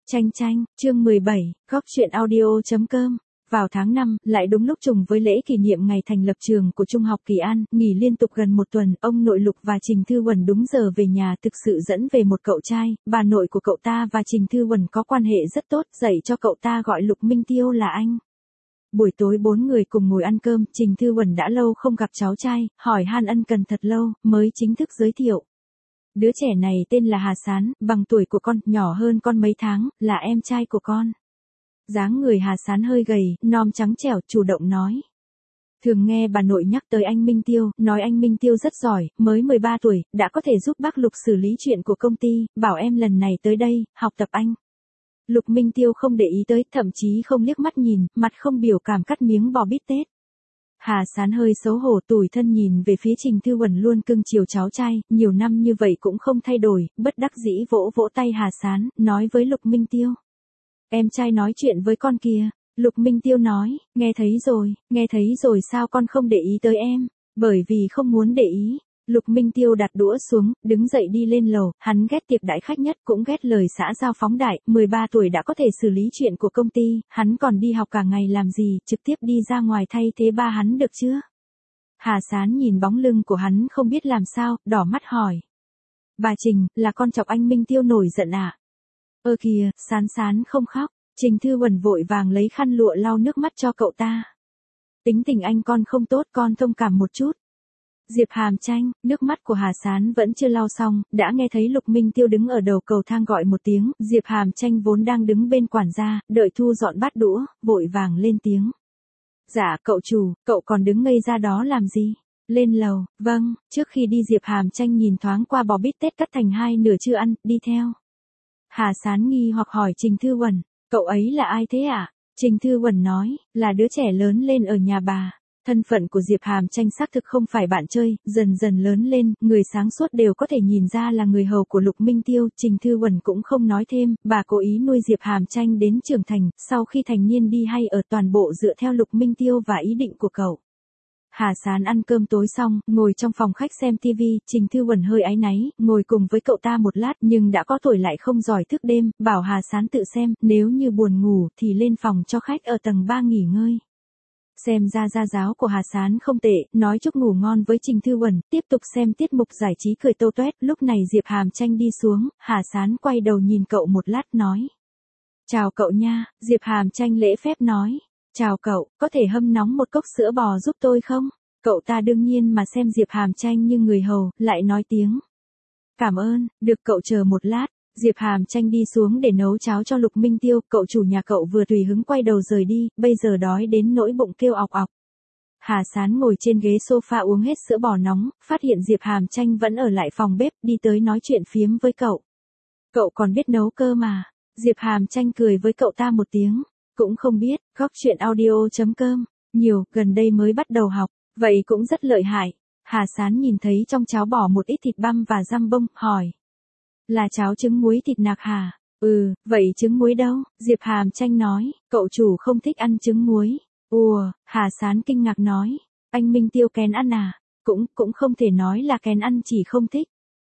Chanh chanh, chương 17, góc truyện audio.com. Vào tháng 5, lại đúng lúc trùng với lễ kỷ niệm ngày thành lập trường của Trung học Kỳ An, nghỉ liên tục gần một tuần, ông nội Lục và Trình Thư Uẩn đúng giờ về nhà thực sự dẫn về một cậu trai, bà nội của cậu ta và Trình Thư Uẩn có quan hệ rất tốt, dạy cho cậu ta gọi Lục Minh Tiêu là anh. Buổi tối bốn người cùng ngồi ăn cơm, Trình Thư Uẩn đã lâu không gặp cháu trai, hỏi han ân cần thật lâu, mới chính thức giới thiệu. Đứa trẻ này tên là Hà Sán, bằng tuổi của con, nhỏ hơn con mấy tháng, là em trai của con. Dáng người Hà Sán hơi gầy, non trắng trẻo, chủ động nói. Thường nghe bà nội nhắc tới anh Minh Tiêu, nói anh Minh Tiêu rất giỏi, mới 13 tuổi, đã có thể giúp bác Lục xử lý chuyện của công ty, bảo em lần này tới đây, học tập anh. Lục Minh Tiêu không để ý tới, thậm chí không liếc mắt nhìn, mặt không biểu cảm cắt miếng bò bít tết. Hà Sán hơi xấu hổ tủi thân nhìn về phía Trình Thư Uẩn luôn cưng chiều cháu trai, nhiều năm như vậy cũng không thay đổi, bất đắc dĩ vỗ vỗ tay Hà Sán, nói với Lục Minh Tiêu. Em trai nói chuyện với con kìa. Lục Minh Tiêu nói, nghe thấy rồi sao con không để ý tới em, bởi vì không muốn để ý. Lục Minh Tiêu đặt đũa xuống, đứng dậy đi lên lầu, hắn ghét tiệc đãi khách nhất cũng ghét lời xã giao phóng đại, 13 tuổi đã có thể xử lý chuyện của công ty, hắn còn đi học cả ngày làm gì, trực tiếp đi ra ngoài thay thế ba hắn được chưa? Hà Sán nhìn bóng lưng của hắn không biết làm sao, đỏ mắt hỏi. Bà Trình, là con chọc anh Minh Tiêu nổi giận à? Kìa, Sán không khóc. Trình Thư Uẩn vội vàng lấy khăn lụa lau nước mắt cho cậu ta. Tính tình anh con không tốt, con thông cảm một chút. Diệp Hàm Tranh, nước mắt của Hà Sán vẫn chưa lau xong, đã nghe thấy Lục Minh Tiêu đứng ở đầu cầu thang gọi một tiếng, Diệp Hàm Tranh vốn đang đứng bên quản gia, đợi thu dọn bát đũa, vội vàng lên tiếng. Dạ, cậu chủ, cậu còn đứng ngây ra đó làm gì? Lên lầu, vâng, trước khi đi Diệp Hàm Tranh nhìn thoáng qua bò bít tết cắt thành hai nửa chưa ăn, đi theo. Hà Sán nghi hoặc hỏi Trình Thư Uẩn, cậu ấy là ai thế ạ? Trình Thư Uẩn nói, là đứa trẻ lớn lên ở nhà bà. Thân phận của Diệp Hàm Tranh xác thực không phải bạn chơi, dần dần lớn lên, người sáng suốt đều có thể nhìn ra là người hầu của Lục Minh Tiêu, Trình Thư Uẩn cũng không nói thêm, bà cố ý nuôi Diệp Hàm Tranh đến trưởng thành, sau khi thành niên đi hay ở toàn bộ dựa theo Lục Minh Tiêu và ý định của cậu. Hà Sán ăn cơm tối xong, ngồi trong phòng khách xem TV, Trình Thư Uẩn hơi áy náy, ngồi cùng với cậu ta một lát nhưng đã có tuổi lại không giỏi thức đêm, bảo Hà Sán tự xem, nếu như buồn ngủ thì lên phòng cho khách ở tầng 3 nghỉ ngơi. Xem ra gia giáo của Hà Sán không tệ, nói chúc ngủ ngon với Trình Thư Uẩn, tiếp tục xem tiết mục giải trí cười tô toét, lúc này Diệp Hàm Tranh đi xuống, Hà Sán quay đầu nhìn cậu một lát nói. Chào cậu nha, Diệp Hàm Tranh lễ phép nói. Chào cậu, có thể hâm nóng một cốc sữa bò giúp tôi không? Cậu ta đương nhiên mà xem Diệp Hàm Tranh như người hầu, lại nói tiếng. Cảm ơn, được cậu chờ một lát. Diệp Hàm Tranh đi xuống để nấu cháo cho Lục Minh Tiêu, cậu chủ nhà cậu vừa tùy hứng quay đầu rời đi, bây giờ đói đến nỗi bụng kêu ọc ọc. Hà Sán ngồi trên ghế sofa uống hết sữa bò nóng, phát hiện Diệp Hàm Tranh vẫn ở lại phòng bếp, đi tới nói chuyện phiếm với cậu. Cậu còn biết nấu cơ mà. Diệp Hàm Tranh cười với cậu ta một tiếng. Cũng không biết, góc truyện audio.com, nhiều, gần đây mới bắt đầu học, vậy cũng rất lợi hại. Hà Sán nhìn thấy trong cháo bỏ một ít thịt băm và răm bông, hỏi. Là cháo trứng muối thịt nạc hả? Vậy trứng muối đâu? Diệp Hàm Tranh nói, cậu chủ không thích ăn trứng muối. Hà Sán kinh ngạc nói, anh Minh Tiêu kén ăn à? Cũng không thể nói là kén ăn chỉ không thích.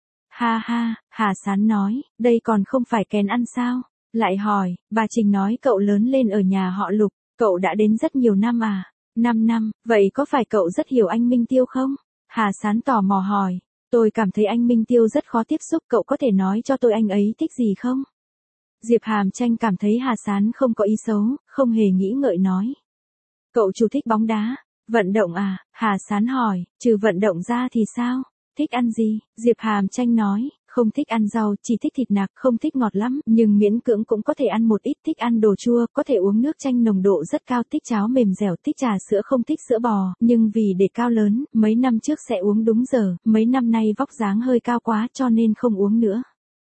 Ha ha, Hà Sán nói, đây còn không phải kén ăn sao? Lại hỏi, bà Trình nói cậu lớn lên ở nhà họ Lục, cậu đã đến rất nhiều năm à? 5 năm, vậy có phải cậu rất hiểu anh Minh Tiêu không? Hà Sán tò mò hỏi, tôi cảm thấy anh Minh Tiêu rất khó tiếp xúc, cậu có thể nói cho tôi anh ấy thích gì không? Diệp Hàm Tranh cảm thấy Hà Sán không có ý xấu, không hề nghĩ ngợi nói. Cậu chủ thích bóng đá, vận động à? Hà Sán hỏi, trừ vận động ra thì sao? Thích ăn gì? Diệp Hàm Tranh nói, không thích ăn rau, chỉ thích thịt nạc, không thích ngọt lắm, nhưng miễn cưỡng cũng có thể ăn một ít, thích ăn đồ chua, có thể uống nước chanh nồng độ rất cao, thích cháo mềm dẻo, thích trà sữa, không thích sữa bò, nhưng vì để cao lớn, mấy năm trước sẽ uống đúng giờ, mấy năm nay vóc dáng hơi cao quá cho nên không uống nữa.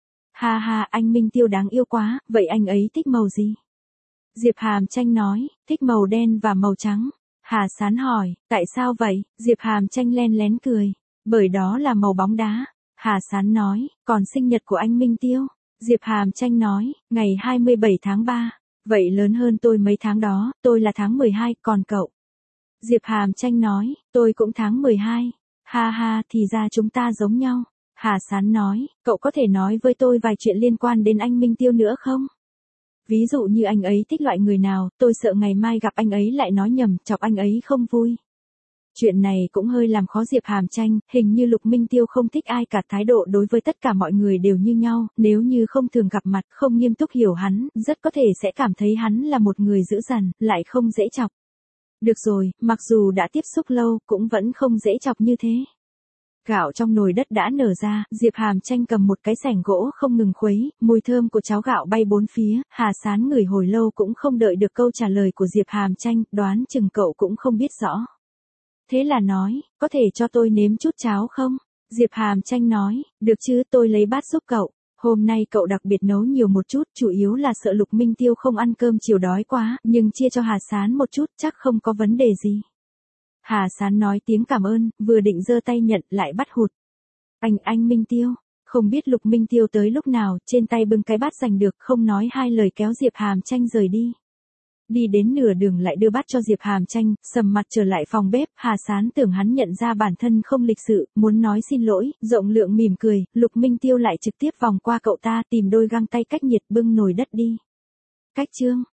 Ha ha, anh Minh Tiêu đáng yêu quá, vậy anh ấy thích màu gì? Diệp Hàm Tranh nói, thích màu đen và màu trắng. Hà Sán hỏi, tại sao vậy? Diệp Hàm Tranh len lén cười, bởi đó là màu bóng đá. Hà Sán nói, còn sinh nhật của anh Minh Tiêu? Diệp Hàm Tranh nói, ngày 27 tháng 3. Vậy lớn hơn tôi mấy tháng đó, tôi là tháng 12, còn cậu? Diệp Hàm Tranh nói, tôi cũng tháng 12. Ha ha, thì ra chúng ta giống nhau. Hà Sán nói, cậu có thể nói với tôi vài chuyện liên quan đến anh Minh Tiêu nữa không? Ví dụ như anh ấy thích loại người nào, tôi sợ ngày mai gặp anh ấy lại nói nhầm, chọc anh ấy không vui. Chuyện này cũng hơi làm khó Diệp Hàm Tranh, hình như Lục Minh Tiêu không thích ai cả, thái độ đối với tất cả mọi người đều như nhau, nếu như không thường gặp mặt, không nghiêm túc hiểu hắn, rất có thể sẽ cảm thấy hắn là một người dữ dằn, lại không dễ chọc. Được rồi, mặc dù đã tiếp xúc lâu, cũng vẫn không dễ chọc như thế. Gạo trong nồi đất đã nở ra, Diệp Hàm Tranh cầm một cái sẻng gỗ không ngừng khuấy, mùi thơm của cháo gạo bay bốn phía, Hà Sán ngửi hồi lâu cũng không đợi được câu trả lời của Diệp Hàm Tranh, đoán chừng cậu cũng không biết rõ. Thế là nói, có thể cho tôi nếm chút cháo không? Diệp Hàm Tranh nói, được chứ, tôi lấy bát giúp cậu. Hôm nay cậu đặc biệt nấu nhiều một chút, chủ yếu là sợ Lục Minh Tiêu không ăn cơm chiều đói quá, nhưng chia cho Hà Sán một chút chắc không có vấn đề gì. Hà Sán nói tiếng cảm ơn, vừa định giơ tay nhận lại bắt hụt. Anh Minh Tiêu, không biết Lục Minh Tiêu tới lúc nào, trên tay bưng cái bát giành được, không nói hai lời kéo Diệp Hàm Tranh rời đi. Đi đến nửa đường lại đưa bát cho Diệp Hàm Tranh, sầm mặt trở lại phòng bếp, Hà Sán tưởng hắn nhận ra bản thân không lịch sự, muốn nói xin lỗi, rộng lượng mỉm cười, Lục Minh Tiêu lại trực tiếp vòng qua cậu ta tìm đôi găng tay cách nhiệt bưng nồi đất đi. Cách chương